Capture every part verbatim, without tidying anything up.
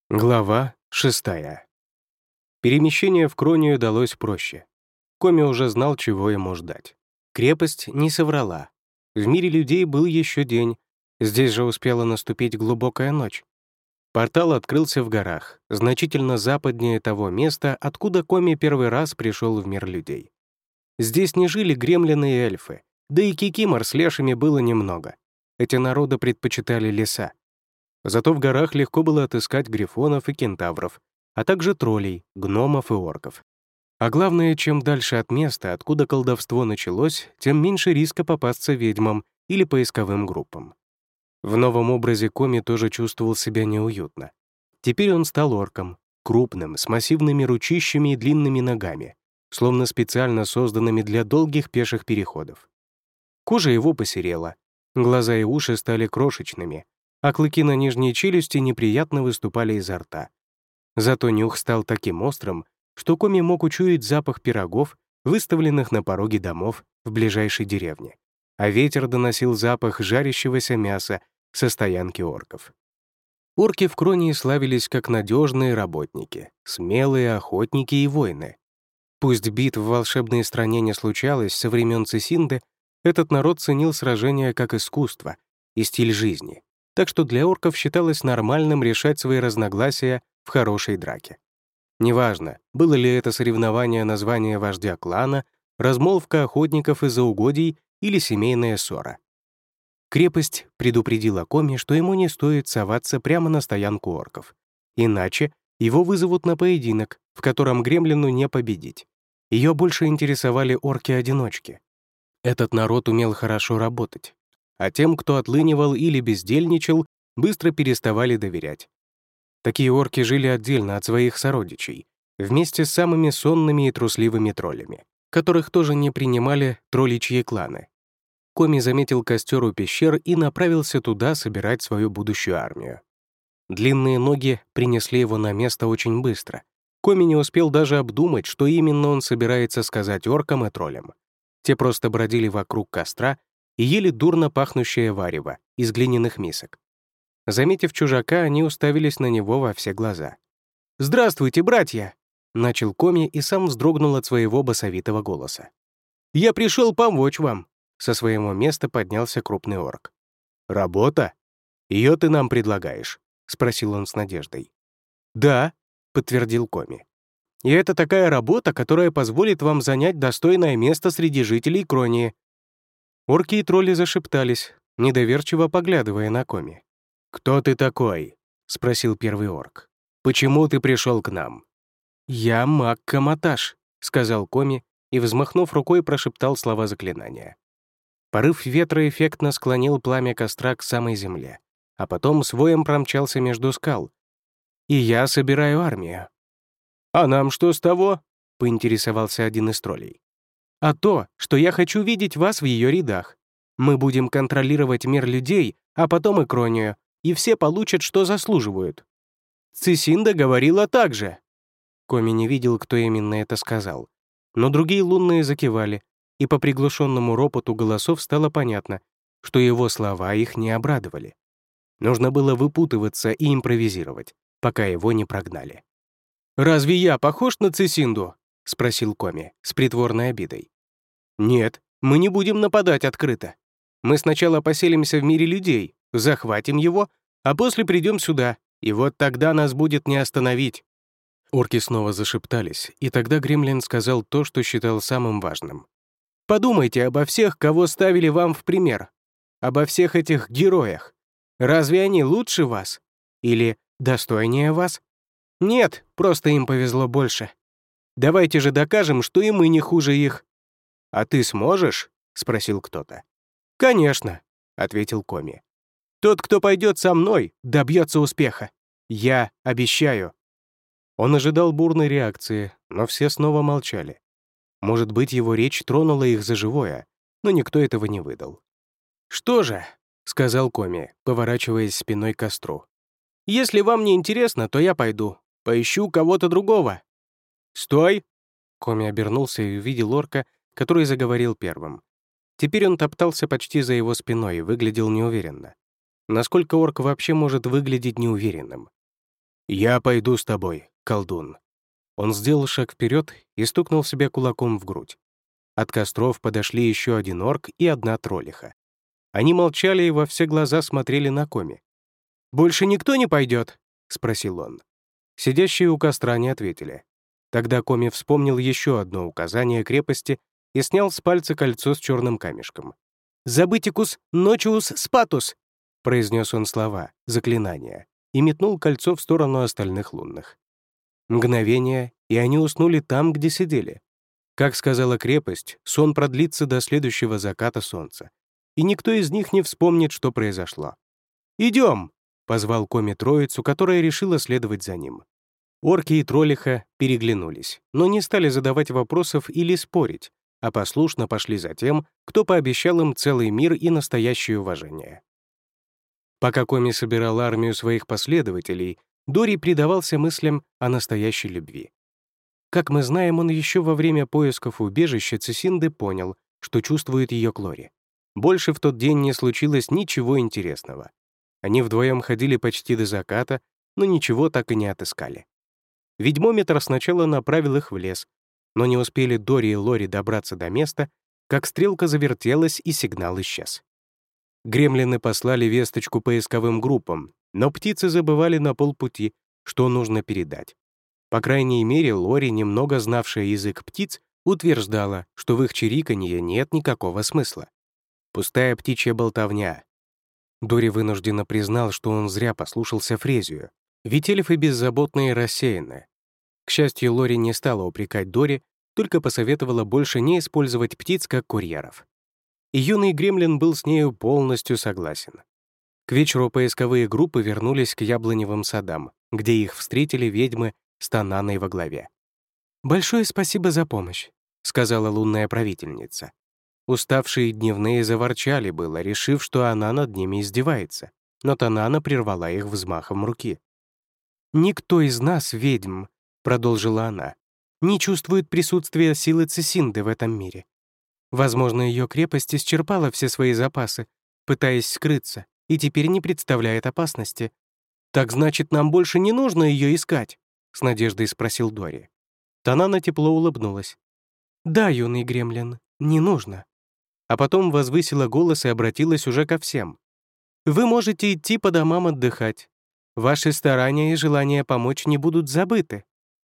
Глава шестая. Перемещение в Кронию далось проще. Коми уже знал, чего ему ждать. Крепость не соврала. В мире людей был еще день. Здесь же успела наступить глубокая ночь. Портал открылся в горах, значительно западнее того места, откуда Коми первый раз пришел в мир людей. Здесь не жили гремлины и эльфы, да и кикимор с лешами было немного. Эти народы предпочитали леса. Зато в горах легко было отыскать грифонов и кентавров, а также троллей, гномов и орков. А главное, чем дальше от места, откуда колдовство началось, тем меньше риска попасться ведьмам или поисковым группам. В новом образе Коми тоже чувствовал себя неуютно. Теперь он стал орком, крупным, с массивными ручищами и длинными ногами, словно специально созданными для долгих пеших переходов. Кожа его посерела, глаза и уши стали крошечными, а клыки на нижней челюсти неприятно выступали изо рта. Зато нюх стал таким острым, что Коми мог учуять запах пирогов, выставленных на пороге домов в ближайшей деревне, а ветер доносил запах жарящегося мяса со стоянки орков. Орки в Кронии славились как надежные работники, смелые охотники и воины. Пусть битв в волшебной стране не случалось со времен Цисинды, этот народ ценил сражения как искусство и стиль жизни, так что для орков считалось нормальным решать свои разногласия в хорошей драке. Неважно, было ли это соревнование на звание вождя клана, размолвка охотников из-за угодий или семейная ссора. Крепость предупредила Коми, что ему не стоит соваться прямо на стоянку орков, иначе его вызовут на поединок, в котором гремлину не победить. Ее больше интересовали орки-одиночки. Этот народ умел хорошо работать, а тем, кто отлынивал или бездельничал, быстро переставали доверять. Такие орки жили отдельно от своих сородичей, вместе с самыми сонными и трусливыми троллями, которых тоже не принимали тролличьи кланы. Коми заметил костер у пещер и направился туда собирать свою будущую армию. Длинные ноги принесли его на место очень быстро. Коми не успел даже обдумать, что именно он собирается сказать оркам и троллям. Те просто бродили вокруг костра и ели дурно пахнущее варево из глиняных мисок. Заметив чужака, они уставились на него во все глаза. «Здравствуйте, братья!» — начал Коми и сам вздрогнул от своего басовитого голоса. «Я пришел помочь вам!» — со своего места поднялся крупный орк. «Работа? Ее ты нам предлагаешь?» — спросил он с надеждой. «Да», — подтвердил Коми. «И это такая работа, которая позволит вам занять достойное место среди жителей Кронии». Орки и тролли зашептались, недоверчиво поглядывая на Коми. «Кто ты такой?» — спросил первый орк. «Почему ты пришел к нам?» «Я маг-каматаш», — сказал Коми и, взмахнув рукой, прошептал слова заклинания. Порыв ветра эффектно склонил пламя костра к самой земле, а потом с воем промчался между скал. «И я собираю армию». «А нам что с того?» — поинтересовался один из троллей. «А то, что я хочу видеть вас в ее рядах. Мы будем контролировать мир людей, а потом и Кронию, и все получат, что заслуживают». Цисинда говорила так же. Коми не видел, кто именно это сказал, но другие лунные закивали, и по приглушенному ропоту голосов стало понятно, что его слова их не обрадовали. Нужно было выпутываться и импровизировать, пока его не прогнали. «Разве я похож на Цисинду?» — спросил Коми с притворной обидой. «Нет, мы не будем нападать открыто. Мы сначала поселимся в мире людей, захватим его, а после придем сюда, и вот тогда нас будет не остановить». Орки снова зашептались, и тогда Гремлин сказал то, что считал самым важным. «Подумайте обо всех, кого ставили вам в пример. Обо всех этих героях. Разве они лучше вас? Или достойнее вас? Нет, просто им повезло больше. Давайте же докажем, что и мы не хуже их». «А ты сможешь?» — спросил кто-то. «Конечно», — ответил Коми. «Тот, кто пойдет со мной, добьется успеха. Я обещаю». Он ожидал бурной реакции, но все снова молчали. Может быть, его речь тронула их за живое, но никто этого не выдал. «Что же», — сказал Коми, поворачиваясь спиной к костру, «если вам не интересно, то я пойду. Поищу кого-то другого». «Стой!» Коми обернулся и увидел орка, который заговорил первым. Теперь он топтался почти за его спиной и выглядел неуверенно. Насколько орк вообще может выглядеть неуверенным? «Я пойду с тобой, колдун». Он сделал шаг вперед и стукнул себя кулаком в грудь. От костров подошли еще один орк и одна троллиха. Они молчали и во все глаза смотрели на Коми. «Больше никто не пойдет?» — спросил он. Сидящие у костра не ответили. Тогда Коми вспомнил еще одно указание крепости и снял с пальца кольцо с черным камешком. «Забытикус ночиус спатус!» — произнес он слова, заклинания, и метнул кольцо в сторону остальных лунных. Мгновение, и они уснули там, где сидели. Как сказала крепость, сон продлится до следующего заката солнца, и никто из них не вспомнит, что произошло. «Идем!» — позвал Коми троицу, которая решила следовать за ним. Орки и троллиха переглянулись, но не стали задавать вопросов или спорить, а послушно пошли за тем, кто пообещал им целый мир и настоящее уважение. Пока Коми собирал армию своих последователей, Дори предавался мыслям о настоящей любви. Как мы знаем, он еще во время поисков убежища Цисинды понял, что чувствует ее к Лори. Больше в тот день не случилось ничего интересного. Они вдвоем ходили почти до заката, но ничего так и не отыскали. Ведьмометр сначала направил их в лес, но не успели Дори и Лори добраться до места, как стрелка завертелась и сигнал исчез. Гремлины послали весточку поисковым группам, но птицы забывали на полпути, что нужно передать. По крайней мере, Лори, немного знавшая язык птиц, утверждала, что в их чириканье нет никакого смысла. Пустая птичья болтовня. Дори вынужденно признал, что он зря послушался Фрезию, ведь эльфы беззаботные и рассеянны. К счастью, Лори не стала упрекать Дори, только посоветовала больше не использовать птиц как курьеров. И юный гремлин был с нею полностью согласен. К вечеру поисковые группы вернулись к яблоневым садам, где их встретили ведьмы с Тананой во главе. «Большое спасибо за помощь», — сказала лунная правительница. Уставшие дневные заворчали было, решив, что она над ними издевается, но Танана прервала их взмахом руки. «Никто из нас, ведьм», — продолжила она, «не чувствует присутствия силы Цисинды в этом мире. Возможно, ее крепость исчерпала все свои запасы, пытаясь скрыться, и теперь не представляет опасности. Так значит, нам больше не нужно ее искать?» — с надеждой спросил Дори. Танана тепло улыбнулась. «Да, юный гремлин, не нужно». А потом возвысила голос и обратилась уже ко всем. «Вы можете идти по домам отдыхать. Ваши старания и желание помочь не будут забыты».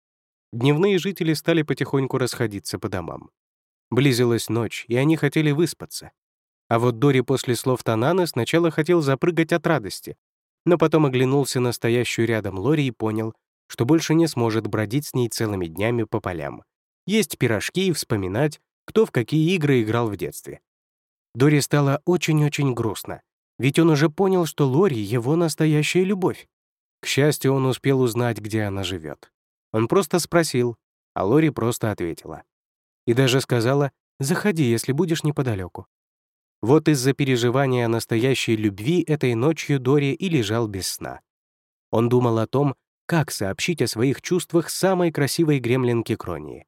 Дневные жители стали потихоньку расходиться по домам. Близилась ночь, и они хотели выспаться. А вот Дори после слов Тананы сначала хотел запрыгать от радости, но потом оглянулся на стоящую рядом Лори и понял, что больше не сможет бродить с ней целыми днями по полям, есть пирожки и вспоминать, кто в какие игры играл в детстве. Дори стало очень-очень грустно, ведь он уже понял, что Лори — его настоящая любовь. К счастью, он успел узнать, где она живет. Он просто спросил, а Лори просто ответила. И даже сказала: «Заходи, если будешь неподалеку». Вот из-за переживания о настоящей любви этой ночью Дори и лежал без сна. Он думал о том, как сообщить о своих чувствах самой красивой гремлинке Кронии.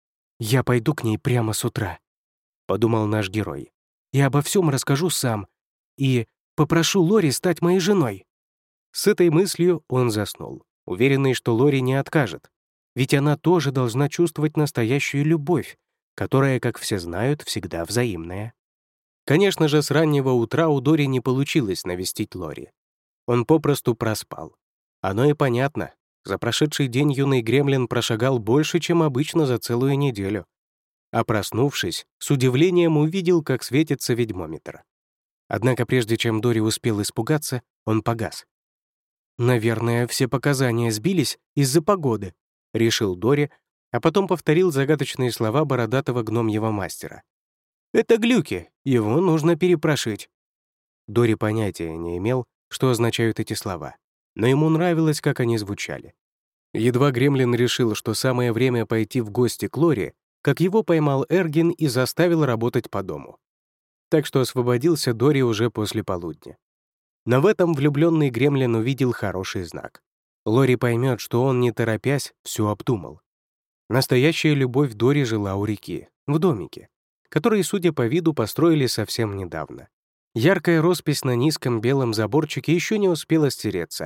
«Я пойду к ней прямо с утра», — подумал наш герой. «И обо всем расскажу сам, и попрошу Лори стать моей женой». С этой мыслью он заснул, уверенный, что Лори не откажет, ведь она тоже должна чувствовать настоящую любовь, которая, как все знают, всегда взаимная. Конечно же, с раннего утра у Дори не получилось навестить Лори. Он попросту проспал. Оно и понятно. За прошедший день юный гремлин прошагал больше, чем обычно за целую неделю. А проснувшись, с удивлением увидел, как светится ведьмометр. Однако прежде чем Дори успел испугаться, он погас. «Наверное, все показания сбились из-за погоды», — решил Дори, а потом повторил загадочные слова бородатого гномьего мастера. «Это глюки, его нужно перепрошить». Дори понятия не имел, что означают эти слова, но ему нравилось, как они звучали. Едва гремлин решил, что самое время пойти в гости к Лори, как его поймал Эргин и заставил работать по дому. Так что освободился Дори уже после полудня. Но в этом влюбленный гремлин увидел хороший знак. Лори поймет, что он, не торопясь, все обдумал. Настоящая любовь Дори жила у реки, в домике, который, судя по виду, построили совсем недавно. Яркая роспись на низком белом заборчике еще не успела стереться,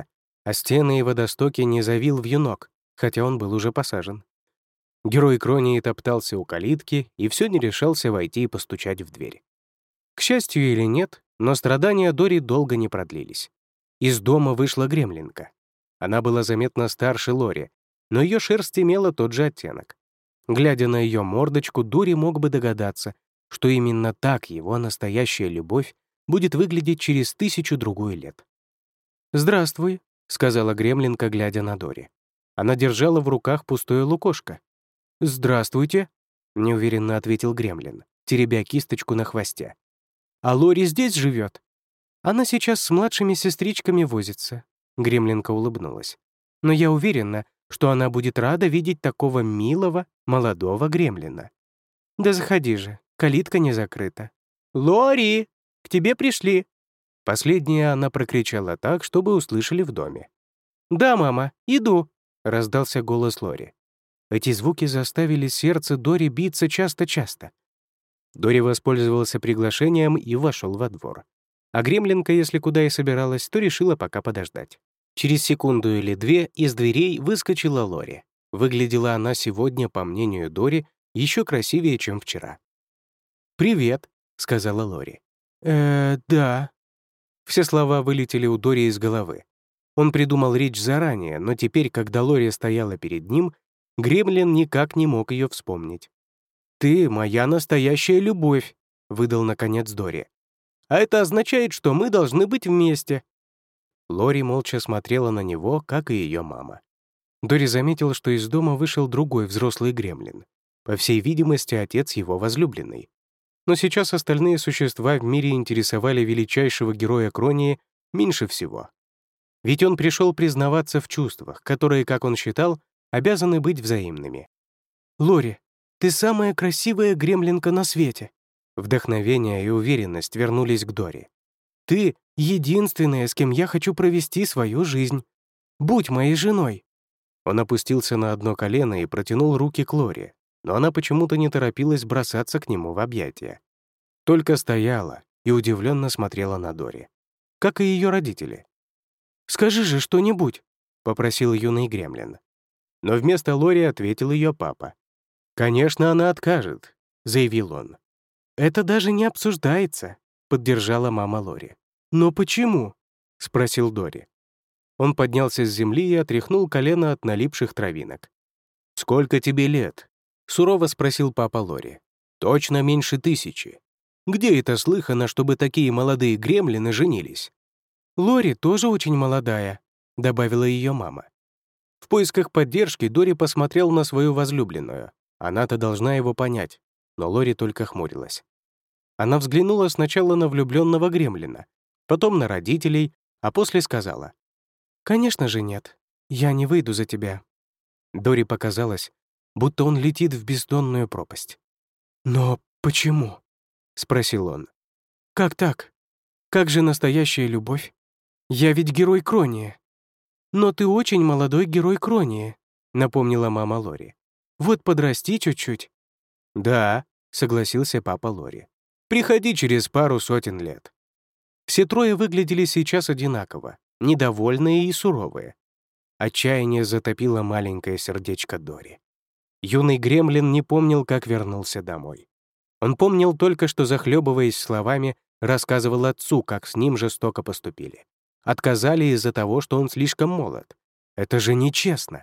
а стены и водостоки не завил вьюнок, хотя он был уже посажен. Герой Кронии топтался у калитки и все не решался войти и постучать в дверь. К счастью или нет, но страдания Дори долго не продлились. Из дома вышла гремлинка. Она была заметно старше Лори, но ее шерсть имела тот же оттенок. Глядя на ее мордочку, Дори мог бы догадаться, что именно так его настоящая любовь будет выглядеть через тысячу-другую лет. «Здравствуй», — сказала гремлинка, глядя на Дори. Она держала в руках пустое лукошко. «Здравствуйте», — неуверенно ответил гремлин, теребя кисточку на хвосте. «А Лори здесь живет?» «Она сейчас с младшими сестричками возится», — гремлинка улыбнулась. «Но я уверена, что она будет рада видеть такого милого, молодого гремлина. Да заходи же, калитка не закрыта». «Лори, к тебе пришли!» Последнее она прокричала так, чтобы услышали в доме. «Да, мама, иду», — раздался голос Лори. Эти звуки заставили сердце Дори биться часто-часто. Дори воспользовался приглашением и вошел во двор. А гремлинка, если куда и собиралась, то решила пока подождать. Через секунду или две из дверей выскочила Лори. Выглядела она сегодня, по мнению Дори, еще красивее, чем вчера. «Привет», — сказала Лори. «Э, да». Все слова вылетели у Дори из головы. Он придумал речь заранее, но теперь, когда Лори стояла перед ним, гремлин никак не мог ее вспомнить. «Ты моя настоящая любовь», — выдал наконец Дори. «А это означает, что мы должны быть вместе». Лори молча смотрела на него, как и ее мама. Дори заметил, что из дома вышел другой взрослый гремлин. По всей видимости, отец его возлюбленный. Но сейчас остальные существа в мире интересовали величайшего героя Кронии меньше всего. Ведь он пришел признаваться в чувствах, которые, как он считал, обязаны быть взаимными. «Лори, ты самая красивая гремлинка на свете!» Вдохновение и уверенность вернулись к Дори. «Ты — единственная, с кем я хочу провести свою жизнь. Будь моей женой!» Он опустился на одно колено и протянул руки к Лори, но она почему-то не торопилась бросаться к нему в объятия. Только стояла и удивленно смотрела на Дори, как и ее родители. «Скажи же что-нибудь», — попросил юный гремлин. Но вместо Лори ответил ее папа. «Конечно, она откажет», — заявил он. «Это даже не обсуждается», — поддержала мама Лори. «Но почему?» — спросил Дори. Он поднялся с земли и отряхнул колено от налипших травинок. «Сколько тебе лет?» — сурово спросил папа Лори. «Точно меньше тысячи. Где это слыхано, чтобы такие молодые гремлины женились?» «Лори тоже очень молодая», — добавила ее мама. В поисках поддержки Дори посмотрел на свою возлюбленную. Она-то должна его понять, но Лори только хмурилась. Она взглянула сначала на влюбленного гремлина, потом на родителей, а после сказала: «Конечно же нет, я не выйду за тебя». Дори показалось, будто он летит в бездонную пропасть. «Но почему?» — спросил он. «Как так? Как же настоящая любовь? Я ведь герой Кронии». «Но ты очень молодой герой Кронии», — напомнила мама Лори. «Вот подрасти чуть-чуть». «Да», — согласился папа Лори. «Приходи через пару сотен лет». Все трое выглядели сейчас одинаково, недовольные и суровые. Отчаяние затопило маленькое сердечко Дори. Юный гремлин не помнил, как вернулся домой. Он помнил только, что, захлебываясь словами, рассказывал отцу, как с ним жестоко поступили. Отказали из-за того, что он слишком молод. Это же нечестно.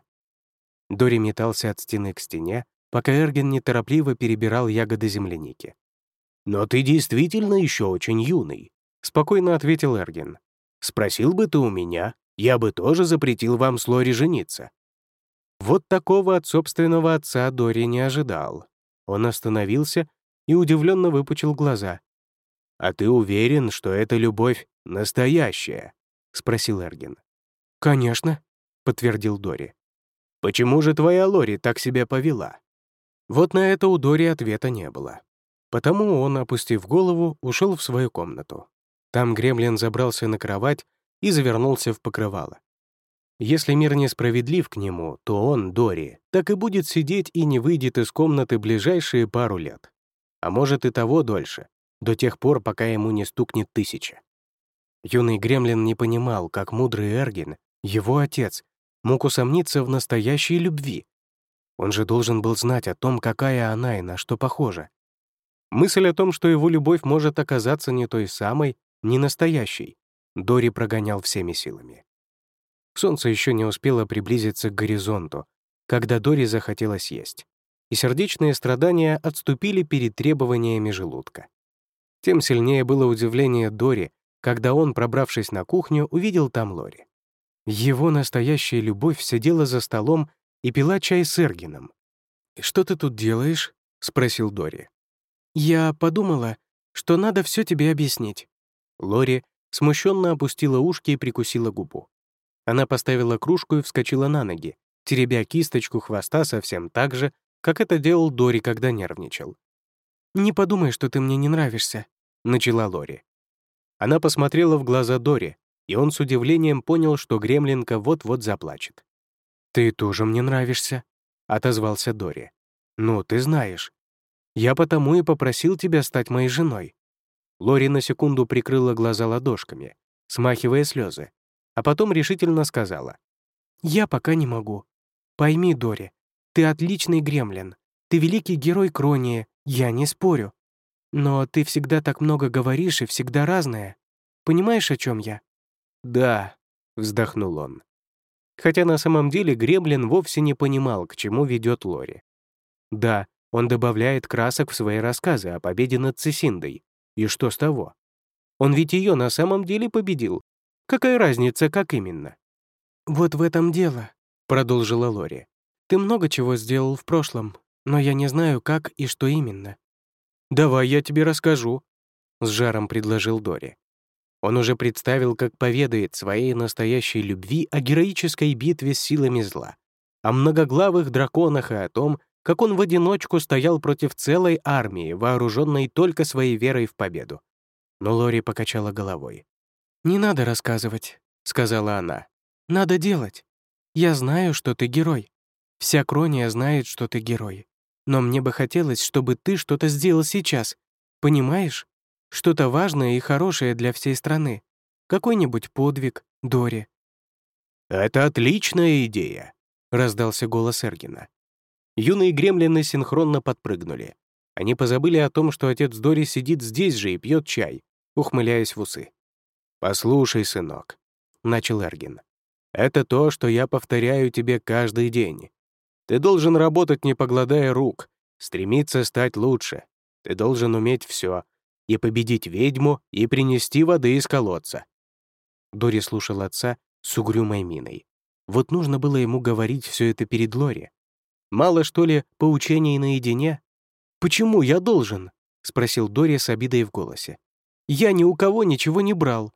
Дори метался от стены к стене, пока Эрген неторопливо перебирал ягоды земляники. «Но ты действительно еще очень юный», — спокойно ответил Эрген. «Спросил бы ты у меня, я бы тоже запретил вам с Лори жениться». Вот такого от собственного отца Дори не ожидал. Он остановился и удивленно выпучил глаза. «А ты уверен, что эта любовь настоящая?» — спросил Эрген. «Конечно», — подтвердил Дори. «Почему же твоя Лори так себя повела?» Вот на это у Дори ответа не было. Потому он, опустив голову, ушел в свою комнату. Там гремлин забрался на кровать и завернулся в покрывало. Если мир несправедлив к нему, то он, Дори, так и будет сидеть и не выйдет из комнаты ближайшие пару лет. А может и того дольше, до тех пор, пока ему не стукнет тысяча. Юный гремлин не понимал, как мудрый Эрген Его отец мог усомниться в настоящей любви. Он же должен был знать о том, какая она и на что похожа. Мысль о том, что его любовь может оказаться не той самой, не настоящей, Дори прогонял всеми силами. Солнце еще не успело приблизиться к горизонту, когда Дори захотелось есть, и сердечные страдания отступили перед требованиями желудка. Тем сильнее было удивление Дори, когда он, пробравшись на кухню, увидел там Лори. Его настоящая любовь сидела за столом и пила чай с Эргином. «Что ты тут делаешь?» — спросил Дори. «Я подумала, что надо все тебе объяснить». Лори смущенно опустила ушки и прикусила губу. Она поставила кружку и вскочила на ноги, теребя кисточку хвоста совсем так же, как это делал Дори, когда нервничал. «Не подумай, что ты мне не нравишься», — начала Лори. Она посмотрела в глаза Дори, и он с удивлением понял, что гремлинка вот-вот заплачет. «Ты тоже мне нравишься», — отозвался Дори. «Ну, ты знаешь. Я потому и попросил тебя стать моей женой». Лори на секунду прикрыла глаза ладошками, смахивая слезы, а потом решительно сказала. «Я пока не могу. Пойми, Дори, ты отличный гремлин, ты великий герой Кронии, я не спорю. Но ты всегда так много говоришь и всегда разное. Понимаешь, о чем я?» «Да», — вздохнул он. Хотя на самом деле гремлин вовсе не понимал, к чему ведет Лори. Да, он добавляет красок в свои рассказы о победе над Цесиндой. И что с того? Он ведь ее на самом деле победил. Какая разница, как именно? «Вот в этом дело», — продолжила Лори. «Ты много чего сделал в прошлом, но я не знаю, как и что именно». «Давай я тебе расскажу», — с жаром предложил Дори. Он уже представил, как поведает своей настоящей любви о героической битве с силами зла, о многоглавых драконах и о том, как он в одиночку стоял против целой армии, вооруженной только своей верой в победу. Но Лори покачала головой. «Не надо рассказывать», — сказала она. «Надо делать. Я знаю, что ты герой. Вся Крония знает, что ты герой. Но мне бы хотелось, чтобы ты что-то сделал сейчас. Понимаешь? Что-то важное и хорошее для всей страны. Какой-нибудь подвиг, Дори». «Это отличная идея», — раздался голос Эргина. Юные гремлины синхронно подпрыгнули. Они позабыли о том, что отец Дори сидит здесь же и пьет чай, ухмыляясь в усы. «Послушай, сынок», — начал Эргин, — «это то, что я повторяю тебе каждый день. Ты должен работать, не погладая рук, стремиться стать лучше. Ты должен уметь все — и победить ведьму, и принести воды из колодца». Дори слушал отца с угрюмой миной. Вот нужно было ему говорить все это перед Лори. Мало, что ли, поучений наедине? «Почему я должен?» — спросил Дори с обидой в голосе. «Я ни у кого ничего не брал».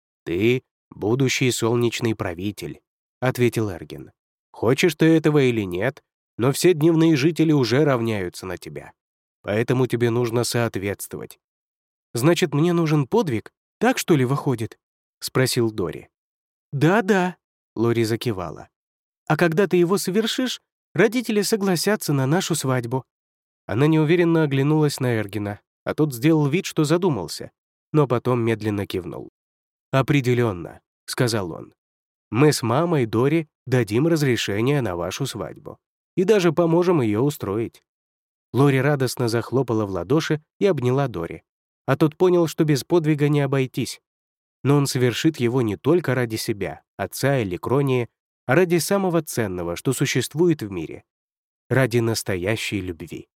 «Ты — будущий солнечный правитель», — ответил Эргин. «Хочешь ты этого или нет, но все дневные жители уже равняются на тебя. Поэтому тебе нужно соответствовать». «Значит, мне нужен подвиг? Так, что ли, выходит?» — спросил Дори. «Да-да», — Лори закивала. «А когда ты его совершишь, родители согласятся на нашу свадьбу». Она неуверенно оглянулась на Эргина, а тот сделал вид, что задумался, но потом медленно кивнул. «Определенно», — сказал он. «Мы с мамой Дори дадим разрешение на вашу свадьбу и даже поможем ее устроить». Лори радостно захлопала в ладоши и обняла Дори, а тот понял, что без подвига не обойтись. Но он совершит его не только ради себя, отца или Кронии, а ради самого ценного, что существует в мире — ради настоящей любви.